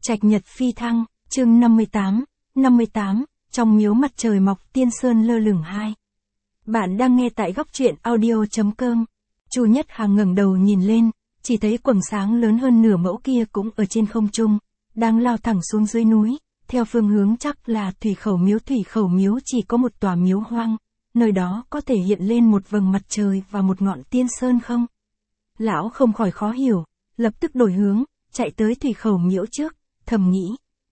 Trạch Nhật Phi Thăng, chương 58, trong miếu mặt trời mọc Tiên Sơn lơ lửng 2. Bạn đang nghe tại góc truyện audio.com. Chu Nhất Hàng ngẩng đầu nhìn lên, chỉ thấy quầng sáng lớn hơn nửa mẫu kia cũng ở trên không trung, đang lao thẳng xuống dưới núi, theo phương hướng chắc là Thủy Khẩu Miếu. Thủy Khẩu Miếu chỉ có một tòa miếu hoang, nơi đó có thể hiện lên một vầng mặt trời và một ngọn tiên sơn không? Lão không khỏi khó hiểu, lập tức đổi hướng, chạy tới Thủy Khẩu Miếu trước, thầm nghĩ.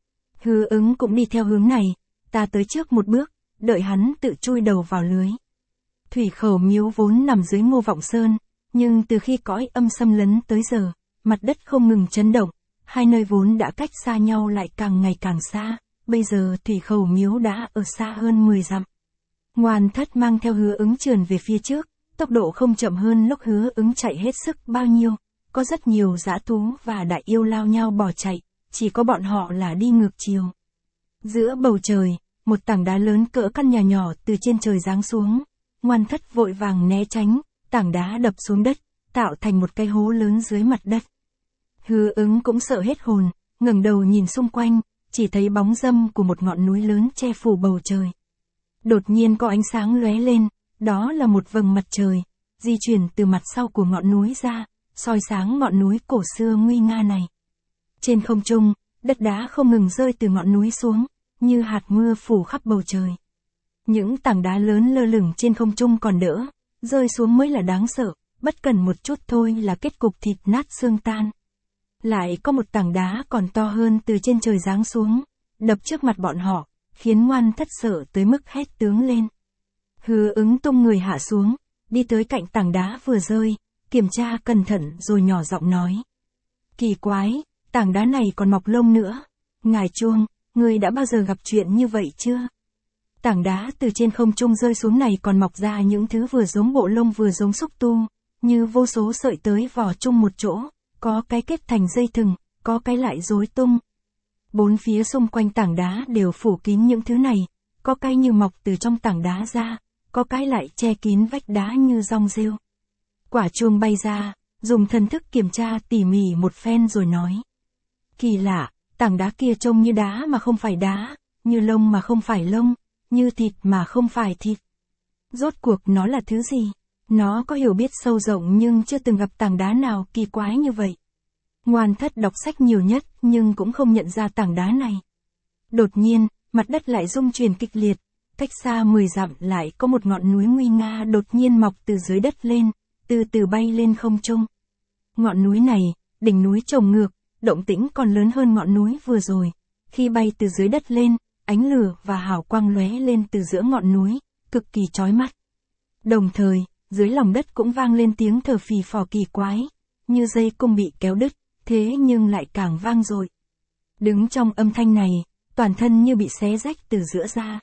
Hứa Ứng cũng đi theo hướng này, ta tới trước một bước, đợi hắn tự chui đầu vào lưới. Thủy Khẩu Miếu vốn nằm dưới Ngô Vọng Sơn, nhưng từ khi cõi âm xâm lấn tới giờ, mặt đất không ngừng chấn động, hai nơi vốn đã cách xa nhau lại càng ngày càng xa, bây giờ Thủy Khẩu Miếu đã ở xa hơn 10 dặm. Ngoan Thất mang theo Hứa Ứng trườn về phía trước, tốc độ không chậm hơn lúc Hứa Ứng chạy hết sức bao nhiêu, có rất nhiều dã thú và đại yêu lao nhau bỏ chạy, chỉ có bọn họ là đi ngược chiều. Giữa bầu trời, một tảng đá lớn cỡ căn nhà nhỏ từ trên trời giáng xuống, Ngoan Thất vội vàng né tránh, tảng đá đập xuống đất, tạo thành một cái hố lớn dưới mặt đất. Hứa Ứng cũng sợ hết hồn, ngẩng đầu nhìn xung quanh, chỉ thấy bóng râm của một ngọn núi lớn che phủ bầu trời. Đột nhiên có ánh sáng lóe lên, đó là một vầng mặt trời, di chuyển từ mặt sau của ngọn núi ra, soi sáng ngọn núi cổ xưa nguy nga này. Trên không trung, đất đá không ngừng rơi từ ngọn núi xuống, như hạt mưa phủ khắp bầu trời. Những tảng đá lớn lơ lửng trên không trung còn đỡ, rơi xuống mới là đáng sợ, bất cần một chút thôi là kết cục thịt nát xương tan. Lại có một tảng đá còn to hơn từ trên trời giáng xuống, đập trước mặt bọn họ, khiến Ngoan Thất sợ tới mức hét tướng lên. Hứa Ứng tung người hạ xuống, đi tới cạnh tảng đá vừa rơi, kiểm tra cẩn thận rồi nhỏ giọng nói. Kỳ quái, tảng đá này còn mọc lông nữa. Ngài Chuông, người đã bao giờ gặp chuyện như vậy chưa? Tảng đá từ trên không trung rơi xuống này còn mọc ra những thứ vừa giống bộ lông vừa giống xúc tu, như vô số sợi tới vỏ chung một chỗ, có cái kết thành dây thừng, có cái lại rối tung. Bốn phía xung quanh tảng đá đều phủ kín những thứ này, có cái như mọc từ trong tảng đá ra, có cái lại che kín vách đá như rong rêu. Quả Chuông bay ra, dùng thần thức kiểm tra tỉ mỉ một phen rồi nói. Kỳ lạ, tảng đá kia trông như đá mà không phải đá, như lông mà không phải lông, như thịt mà không phải thịt. Rốt cuộc nó là thứ gì? Nó có hiểu biết sâu rộng nhưng chưa từng gặp tảng đá nào kỳ quái như vậy. Ngoan Thất đọc sách nhiều nhất nhưng cũng không nhận ra tảng đá này. Đột nhiên, mặt đất lại rung chuyển kịch liệt, cách xa 10 dặm lại có một ngọn núi nguy nga đột nhiên mọc từ dưới đất lên, từ từ bay lên không trung. Ngọn núi này, đỉnh núi trồng ngược, động tĩnh còn lớn hơn ngọn núi vừa rồi. Khi bay từ dưới đất lên, ánh lửa và hào quang lóe lên từ giữa ngọn núi, cực kỳ chói mắt. Đồng thời, dưới lòng đất cũng vang lên tiếng thở phì phò kỳ quái, như dây cung bị kéo đứt, thế nhưng lại càng vang dội. Đứng trong âm thanh này, toàn thân như bị xé rách từ giữa ra.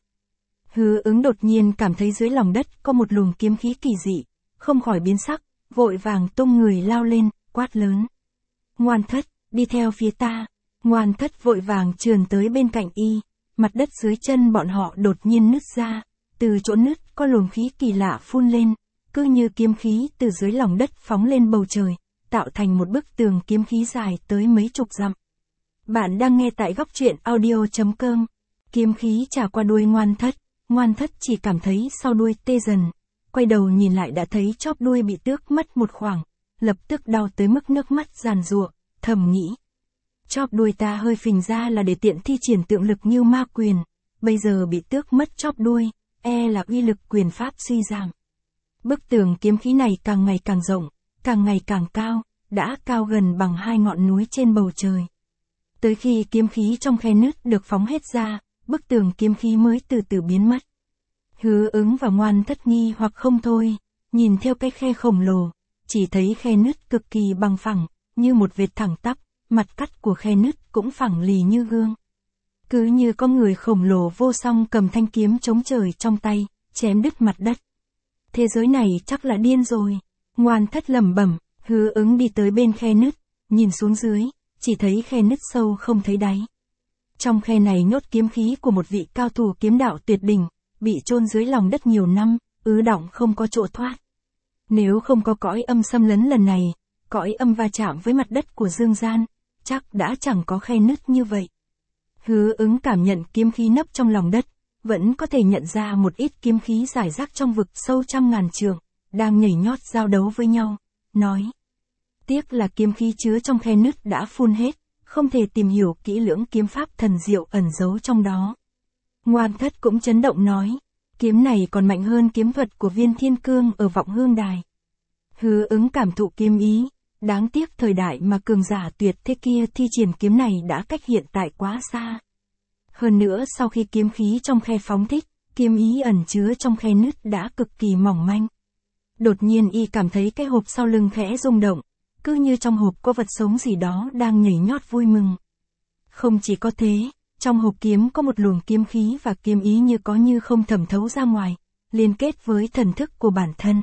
Hứa Ứng đột nhiên cảm thấy dưới lòng đất có một luồng kiếm khí kỳ dị, không khỏi biến sắc, vội vàng tung người lao lên, quát lớn. Ngoan Thất, đi theo phía ta. Ngoan Thất vội vàng trườn tới bên cạnh y, mặt đất dưới chân bọn họ đột nhiên nứt ra, từ chỗ nứt có luồng khí kỳ lạ phun lên, cứ như kiếm khí từ dưới lòng đất phóng lên bầu trời, tạo thành một bức tường kiếm khí dài tới mấy chục dặm. Bạn đang nghe tại góc truyện audio.com. Kiếm khí chà qua đuôi Ngoan Thất chỉ cảm thấy sau đuôi tê dần, quay đầu nhìn lại đã thấy chóp đuôi bị tước mất một khoảng, lập tức đau tới mức nước mắt giàn giụa, thầm nghĩ. Chóp đuôi ta hơi phình ra là để tiện thi triển tượng lực như ma quyền, bây giờ bị tước mất chóp đuôi, là uy lực quyền pháp suy giảm. Bức tường kiếm khí này càng ngày càng rộng, càng ngày càng cao, đã cao gần bằng 2 ngọn núi trên bầu trời. Tới khi kiếm khí trong khe nứt được phóng hết ra, bức tường kiếm khí mới từ từ biến mất. Hứa Ứng và Ngoan Thất nghi hoặc không thôi, nhìn theo cái khe khổng lồ, chỉ thấy khe nứt cực kỳ bằng phẳng, như một vệt thẳng tắp, mặt cắt của khe nứt cũng phẳng lì như gương. Cứ như có người khổng lồ vô song cầm thanh kiếm chống trời trong tay, chém đứt mặt đất. Thế giới này chắc là điên rồi. Ngoan Thất lẩm bẩm. Hứa Ứng đi tới bên khe nứt, nhìn xuống dưới, chỉ thấy khe nứt sâu không thấy đáy. Trong khe này nhốt kiếm khí của một vị cao thủ kiếm đạo tuyệt đỉnh, bị chôn dưới lòng đất nhiều năm, ứ đọng không có chỗ thoát. Nếu không có cõi âm xâm lấn lần này, cõi âm va chạm với mặt đất của dương gian, chắc đã chẳng có khe nứt như vậy. Hứa Ứng cảm nhận kiếm khí nấp trong lòng đất, vẫn có thể nhận ra một ít kiếm khí rải rác trong vực sâu trăm ngàn trượng, đang nhảy nhót giao đấu với nhau, nói. Tiếc là kiếm khí chứa trong khe nứt đã phun hết, không thể tìm hiểu kỹ lưỡng kiếm pháp thần diệu ẩn giấu trong đó. Ngoan Thất cũng chấn động nói, kiếm này còn mạnh hơn kiếm thuật của Viên Thiên Cương ở Vọng Hương Đài. Hứa Ứng cảm thụ kiếm ý, đáng tiếc thời đại mà cường giả tuyệt thế kia thi triển kiếm này đã cách hiện tại quá xa. Hơn nữa sau khi kiếm khí trong khe phóng thích, kiếm ý ẩn chứa trong khe nứt đã cực kỳ mỏng manh. Đột nhiên y cảm thấy cái hộp sau lưng khẽ rung động, cứ như trong hộp có vật sống gì đó đang nhảy nhót vui mừng. Không chỉ có thế, trong hộp kiếm có một luồng kiếm khí và kiếm ý như có như không thẩm thấu ra ngoài, liên kết với thần thức của bản thân.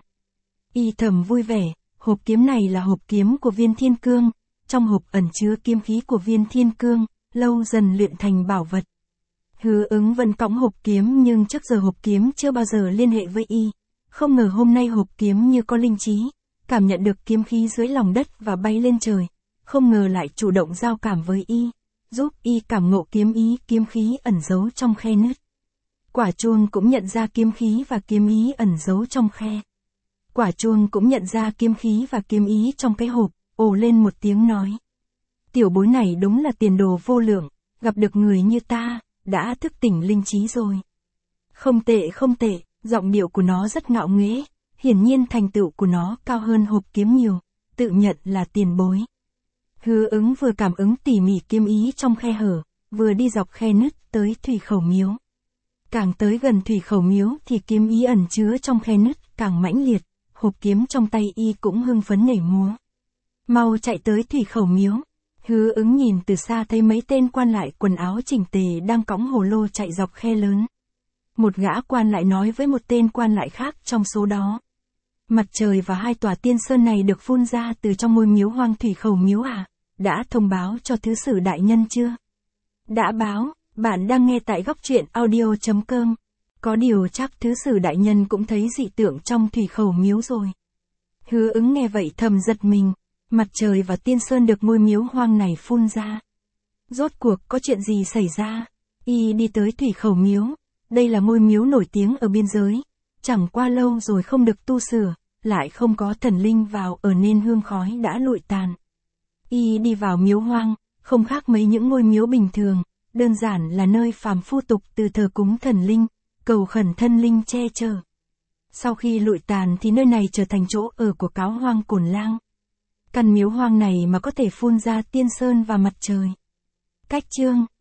Y thầm vui vẻ, hộp kiếm này là hộp kiếm của Viên Thiên Cương, trong hộp ẩn chứa kiếm khí của Viên Thiên Cương, lâu dần luyện thành bảo vật. Hứa Ứng vẫn cõng hộp kiếm nhưng trước giờ hộp kiếm chưa bao giờ liên hệ với y, không ngờ hôm nay hộp kiếm như có linh trí, cảm nhận được kiếm khí dưới lòng đất và bay lên trời, không ngờ lại chủ động giao cảm với y, giúp y cảm ngộ kiếm ý kiếm khí ẩn giấu trong khe nứt. Quả chuông cũng nhận ra kiếm khí và kiếm ý ẩn giấu trong khe. Quả chuông cũng nhận ra kiếm khí và kiếm ý trong cái hộp, ồ lên một tiếng nói. Tiểu bối này đúng là tiền đồ vô lượng, gặp được người như ta, đã thức tỉnh linh trí rồi. Không tệ không tệ, giọng điệu của nó rất ngạo nghễ, hiển nhiên thành tựu của nó cao hơn hộp kiếm nhiều, tự nhận là tiền bối. Hứa Ứng vừa cảm ứng tỉ mỉ kiếm ý trong khe hở, vừa đi dọc khe nứt tới Thủy Khẩu Miếu. Càng tới gần Thủy Khẩu Miếu thì kiếm ý ẩn chứa trong khe nứt càng mãnh liệt, hộp kiếm trong tay y cũng hưng phấn nhảy múa. Mau chạy tới Thủy Khẩu Miếu. Hứa Ứng nhìn từ xa thấy mấy tên quan lại quần áo chỉnh tề đang cõng hồ lô chạy dọc khe lớn. Một gã quan lại nói với một tên quan lại khác trong số đó. Mặt trời và hai tòa tiên sơn này được phun ra từ trong ngôi miếu hoang Thủy Khẩu Miếu à? Đã thông báo cho thứ sử đại nhân chưa? Đã báo, bạn đang nghe tại góc truyện audio.com. Có điều chắc thứ sử đại nhân cũng thấy dị tượng trong Thủy Khẩu Miếu rồi. Hứa Ứng nghe vậy thầm giật mình, mặt trời và tiên sơn được ngôi miếu hoang này phun ra. Rốt cuộc có chuyện gì xảy ra? Y đi tới Thủy Khẩu Miếu, đây là ngôi miếu nổi tiếng ở biên giới, chẳng qua lâu rồi không được tu sửa, lại không có thần linh vào ở nên hương khói đã lụi tàn. Y đi vào miếu hoang, không khác mấy những ngôi miếu bình thường, đơn giản là nơi phàm phu tục từ thờ cúng thần linh, cầu khẩn thân linh che chở. Sau khi lụi tàn thì nơi này trở thành chỗ ở của cáo hoang Cổn Lang. Căn miếu hoang này mà có thể phun ra tiên sơn và mặt trời. Cách chương